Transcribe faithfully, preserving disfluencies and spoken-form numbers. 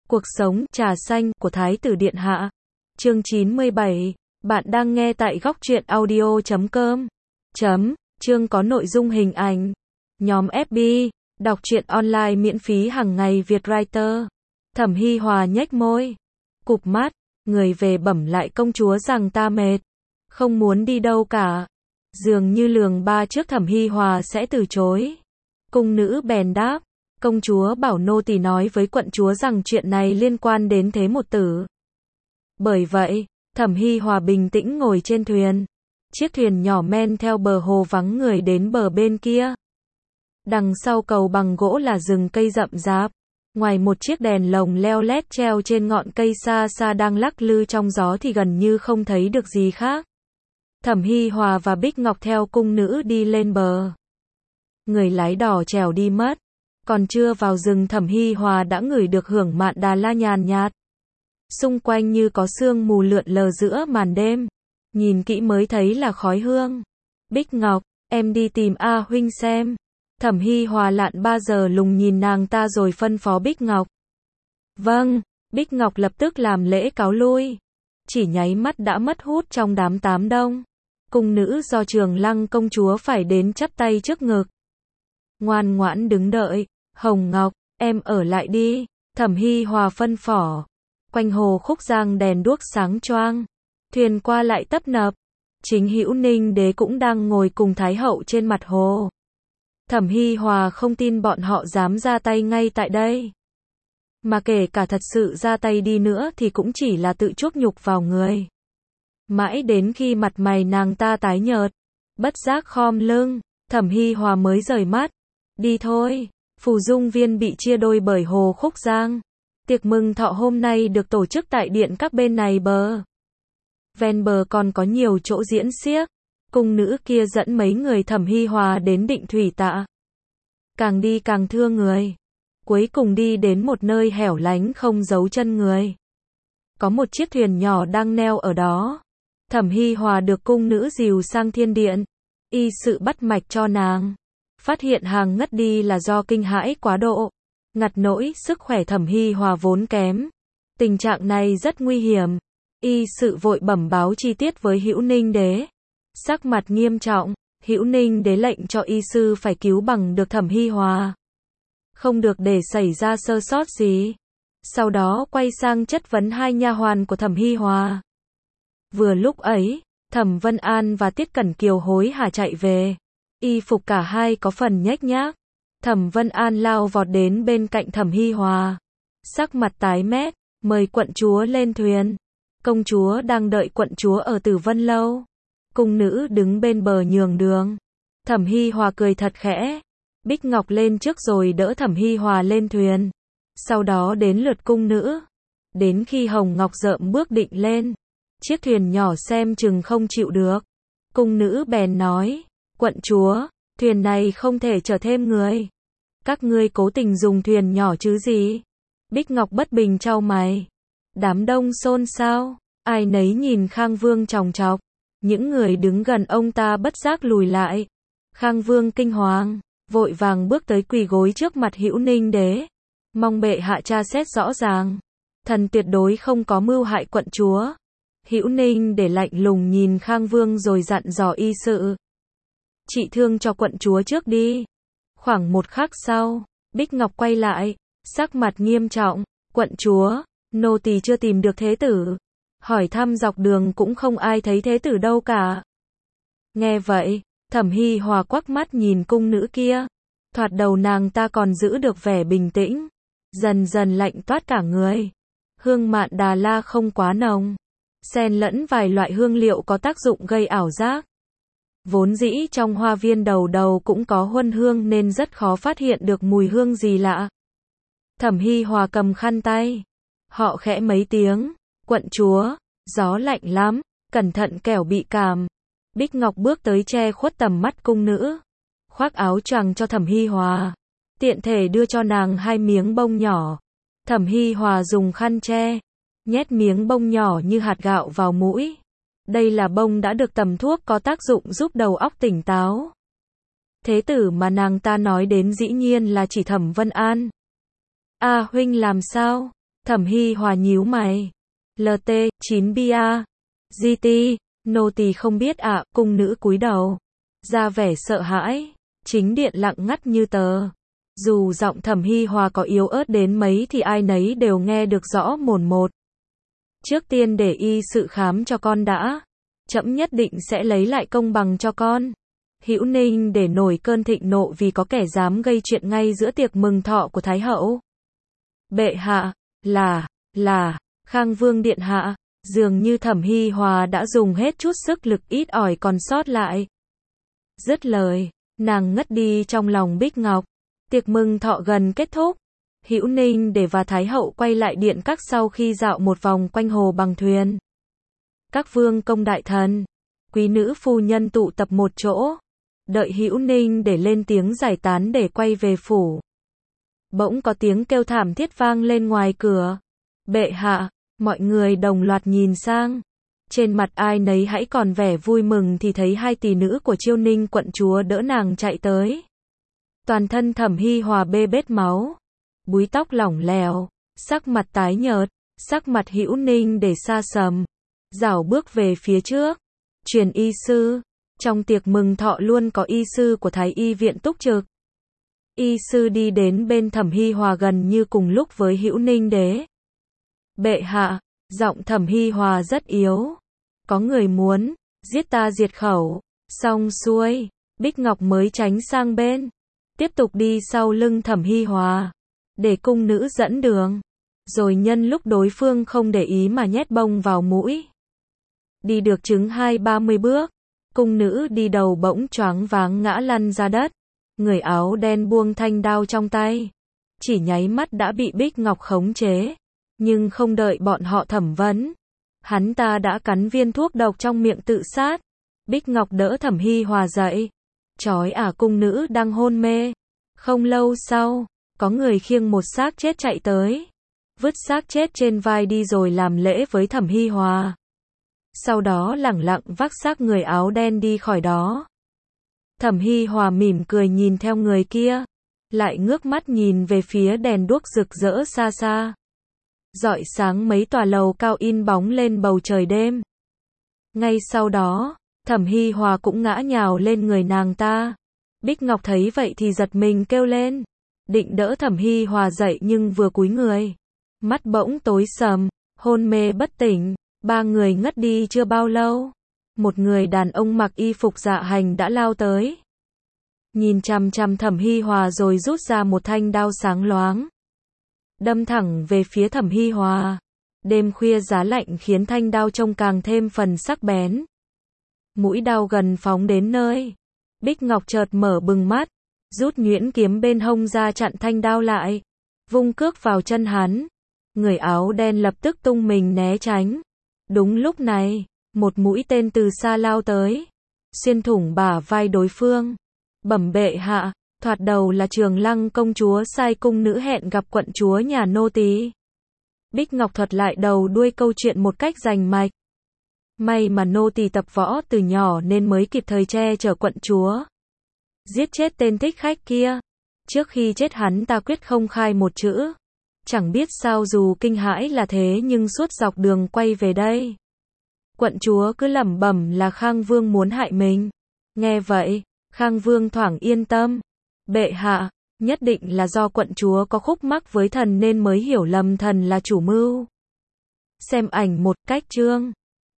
Cuộc sống, trà xanh, của Thái tử Điện Hạ. Chương chín mươi bảy. Bạn đang nghe tại góc truyện audio chấm com. Chấm. Chương có nội dung hình ảnh. Nhóm ép bê. Đọc truyện online miễn phí hàng ngày Việt Writer. Thẩm Hi Hòa nhếch môi. Cụp mắt. Người về bẩm lại công chúa rằng ta mệt. Không muốn đi đâu cả. Dường như lường ba trước Thẩm Hi Hòa sẽ từ chối. Cung nữ bèn đáp. Công chúa bảo nô tỳ nói với quận chúa rằng chuyện này liên quan đến thế một tử. Bởi vậy, Thẩm Hi Hòa bình tĩnh ngồi trên thuyền. Chiếc thuyền nhỏ men theo bờ hồ vắng người đến bờ bên kia. Đằng sau cầu bằng gỗ là rừng cây rậm rạp. Ngoài một chiếc đèn lồng leo lét treo trên ngọn cây xa xa đang lắc lư trong gió thì gần như không thấy được gì khác. Thẩm Hi Hòa và Bích Ngọc theo cung nữ đi lên bờ. Người lái đò chèo đi mất. Còn chưa vào rừng Thẩm Hi Hòa đã ngửi được hương mạn đà la nhàn nhạt. Xung quanh như có sương mù lượn lờ giữa màn đêm. Nhìn kỹ mới thấy là khói hương. Bích Ngọc, em đi tìm A huynh xem. Thẩm Hi Hòa lặn ba giờ lùng nhìn nàng ta rồi phân phó Bích Ngọc. Vâng, Bích Ngọc lập tức làm lễ cáo lui. Chỉ nháy mắt đã mất hút trong đám tám đông. Cung nữ do Trường Lăng công chúa phải đến chắp tay trước ngực. Ngoan ngoãn đứng đợi. Hồng Ngọc, em ở lại đi. Thẩm Hi Hòa phân phỏ. Quanh hồ Khúc Giang đèn đuốc sáng choang. Thuyền qua lại tấp nập. Chính Hữu Ninh đế cũng đang ngồi cùng Thái hậu trên mặt hồ. Thẩm Hi Hòa không tin bọn họ dám ra tay ngay tại đây. Mà kể cả thật sự ra tay đi nữa thì cũng chỉ là tự chuốc nhục vào người. Mãi đến khi mặt mày nàng ta tái nhợt, bất giác khom lưng, Thẩm Hi Hòa mới rời mắt. Đi thôi. Phù Dung Viên bị chia đôi bởi hồ Khúc Giang. Tiệc mừng thọ hôm nay được tổ chức tại điện các bên này bờ. Ven bờ còn có nhiều chỗ diễn xiếc. Cung nữ kia dẫn mấy người Thẩm Hi Hòa đến Định Thủy Tạ. Càng đi càng thưa người. Cuối cùng đi đến một nơi hẻo lánh không dấu chân người. Có một chiếc thuyền nhỏ đang neo ở đó. Thẩm Hi Hòa được cung nữ dìu sang thiên điện. Y sự bắt mạch cho nàng. Phát hiện hàng ngất đi là do kinh hãi quá độ. Ngặt nỗi sức khỏe Thẩm Hi Hòa vốn kém. Tình trạng này rất nguy hiểm. Y sự vội bẩm báo chi tiết với Hữu Ninh đế. Sắc mặt nghiêm trọng, Hữu Ninh đế lệnh cho y sư phải cứu bằng được Thẩm Hi Hòa. Không được để xảy ra sơ sót gì. Sau đó quay sang chất vấn hai nha hoàn của Thẩm Hi Hòa. Vừa lúc ấy, Thẩm Vân An và Tiết Cẩn Kiều hối hả chạy về. Y phục cả hai có phần nhếch nhác. Thẩm Vân An lao vọt đến bên cạnh Thẩm Hi Hòa. Sắc mặt tái mét, mời quận chúa lên thuyền. Công chúa đang đợi quận chúa ở Tử Vân Lâu. Cung nữ đứng bên bờ nhường đường. Thẩm Hi Hòa cười thật khẽ. Bích Ngọc lên trước rồi đỡ Thẩm Hi Hòa lên thuyền. Sau đó đến lượt cung nữ. Đến khi Hồng Ngọc rợm bước định lên. Chiếc thuyền nhỏ xem chừng không chịu được. Cung nữ bèn nói. Quận chúa, thuyền này không thể chở thêm người. Các ngươi cố tình dùng thuyền nhỏ chứ gì? Bích Ngọc bất bình chau mày. Đám đông xôn xao. Ai nấy nhìn Khang Vương chòng chọc. Những người đứng gần ông ta bất giác lùi lại. Khang Vương kinh hoàng, vội vàng bước tới quỳ gối trước mặt Hữu Ninh đế. Mong bệ hạ tra xét rõ ràng. Thần tuyệt đối không có mưu hại quận chúa. Hữu Ninh để lạnh lùng nhìn Khang Vương rồi dặn dò y sự. Trị thương cho quận chúa trước đi. Khoảng một khắc sau, Bích Ngọc quay lại, sắc mặt nghiêm trọng. Quận chúa, nô tỳ chưa tìm được thế tử. Hỏi thăm dọc đường cũng không ai thấy thế tử đâu cả. Nghe vậy, Thẩm Hi Hòa quắc mắt nhìn cung nữ kia. Thoạt đầu nàng ta còn giữ được vẻ bình tĩnh. Dần dần lạnh toát cả người. Hương mạn đà la không quá nồng. Xen lẫn vài loại hương liệu có tác dụng gây ảo giác. Vốn dĩ trong hoa viên đầu đầu cũng có huân hương nên rất khó phát hiện được mùi hương gì lạ. Thẩm Hi Hòa cầm khăn tay. Họ khẽ mấy tiếng. Quận chúa, gió lạnh lắm, cẩn thận kẻo bị cảm. Bích Ngọc bước tới che khuất tầm mắt cung nữ. Khoác áo choàng cho Thẩm Hi Hòa. Tiện thể đưa cho nàng hai miếng bông nhỏ. Thẩm Hi Hòa dùng khăn che. Nhét miếng bông nhỏ như hạt gạo vào mũi. Đây là bông đã được tầm thuốc có tác dụng giúp đầu óc tỉnh táo. Thế tử mà nàng ta nói đến dĩ nhiên là chỉ Thẩm Vân An. A huynh làm sao? Thẩm Hy Hòa nhíu mày. lờ tê, chín bia. giê tê, nô tỳ không biết ạ, cung nữ cúi đầu. Ra vẻ sợ hãi. Chính điện lặng ngắt như tờ. Dù giọng Thẩm Hy Hòa có yếu ớt đến mấy thì ai nấy đều nghe được rõ mồn một. Trước tiên để y sự khám cho con đã. Trẫm nhất định sẽ lấy lại công bằng cho con. Hữu Ninh để nổi cơn thịnh nộ vì có kẻ dám gây chuyện ngay giữa tiệc mừng thọ của Thái hậu. Bệ hạ, là, là, Khang Vương điện hạ, dường như Thẩm Hy Hòa đã dùng hết chút sức lực ít ỏi còn sót lại. Dứt lời, nàng ngất đi trong lòng Bích Ngọc. Tiệc mừng thọ gần kết thúc. Hữu Ninh để và Thái hậu quay lại điện các sau khi dạo một vòng quanh hồ bằng thuyền. Các vương công đại thần, quý nữ phu nhân tụ tập một chỗ, đợi Hữu Ninh để lên tiếng giải tán để quay về phủ. Bỗng có tiếng kêu thảm thiết vang lên ngoài cửa. Bệ hạ, mọi người đồng loạt nhìn sang. Trên mặt ai nấy hãy còn vẻ vui mừng thì thấy hai tỷ nữ của Chiêu Ninh quận chúa đỡ nàng chạy tới. Toàn thân Thẩm Hy Hòa bê bết máu, búi tóc lỏng lẻo, sắc mặt tái nhợt, sắc mặt Hữu Ninh để xa sầm, rảo bước về phía trước. Truyền y sư, trong tiệc mừng thọ luôn có y sư của Thái y viện túc trực. Y sư đi đến bên Thẩm Hy Hòa gần như cùng lúc với Hữu Ninh đế. Bệ hạ, giọng Thẩm Hy Hòa rất yếu. Có người muốn giết ta diệt khẩu. Xong xuôi, Bích Ngọc mới tránh sang bên, tiếp tục đi sau lưng Thẩm Hy Hòa, để cung nữ dẫn đường, rồi nhân lúc đối phương không để ý mà nhét bông vào mũi. Đi được chừng hai ba mươi bước, cung nữ đi đầu bỗng choáng váng ngã lăn ra đất. Người áo đen buông thanh đao trong tay, chỉ nháy mắt đã bị Bích Ngọc khống chế, nhưng không đợi bọn họ thẩm vấn, hắn ta đã cắn viên thuốc độc trong miệng tự sát. Bích Ngọc đỡ Thẩm Hy Hòa dậy, trói ả cung nữ đang hôn mê. Không lâu sau, có người khiêng một xác chết chạy tới, vứt xác chết trên vai đi rồi làm lễ với Thẩm Hy Hòa. Sau đó lẳng lặng vác xác người áo đen đi khỏi đó. Thẩm Hy Hòa mỉm cười nhìn theo người kia, lại ngước mắt nhìn về phía đèn đuốc rực rỡ xa xa, rọi sáng mấy tòa lầu cao in bóng lên bầu trời đêm. Ngay sau đó, Thẩm Hy Hòa cũng ngã nhào lên người nàng ta. Bích Ngọc thấy vậy thì giật mình kêu lên, định đỡ Thẩm Hy Hòa dậy nhưng vừa cúi người, mắt bỗng tối sầm, hôn mê bất tỉnh. Ba người ngất đi chưa bao lâu, một người đàn ông mặc y phục dạ hành đã lao tới, nhìn chằm chằm Thẩm Hy Hòa rồi rút ra một thanh đao sáng loáng, đâm thẳng về phía Thẩm Hy Hòa. Đêm khuya giá lạnh khiến thanh đao trông càng thêm phần sắc bén. Mũi đao gần phóng đến nơi, Bích Ngọc chợt mở bừng mắt, rút nhuyễn kiếm bên hông ra chặn thanh đao lại, vung cước vào chân hắn. Người áo đen lập tức tung mình né tránh. Đúng lúc này, một mũi tên từ xa lao tới, xuyên thủng bả vai đối phương. Bẩm bệ hạ, thoạt đầu là Trường Lăng công chúa sai cung nữ hẹn gặp quận chúa nhà nô tỳ. Bích Ngọc thuật lại đầu đuôi câu chuyện một cách rành mạch. May mà nô tỳ tập võ từ nhỏ nên mới kịp thời che chở quận chúa, giết chết tên thích khách kia. Trước khi chết hắn ta quyết không khai một chữ. Chẳng biết sao dù kinh hãi là thế nhưng suốt dọc đường quay về đây, quận chúa cứ lẩm bẩm là Khang Vương muốn hại mình. Nghe vậy, Khang Vương thoảng yên tâm. Bệ hạ, nhất định là do quận chúa có khúc mắc với thần nên mới hiểu lầm thần là chủ mưu. Xem ảnh một cách chương.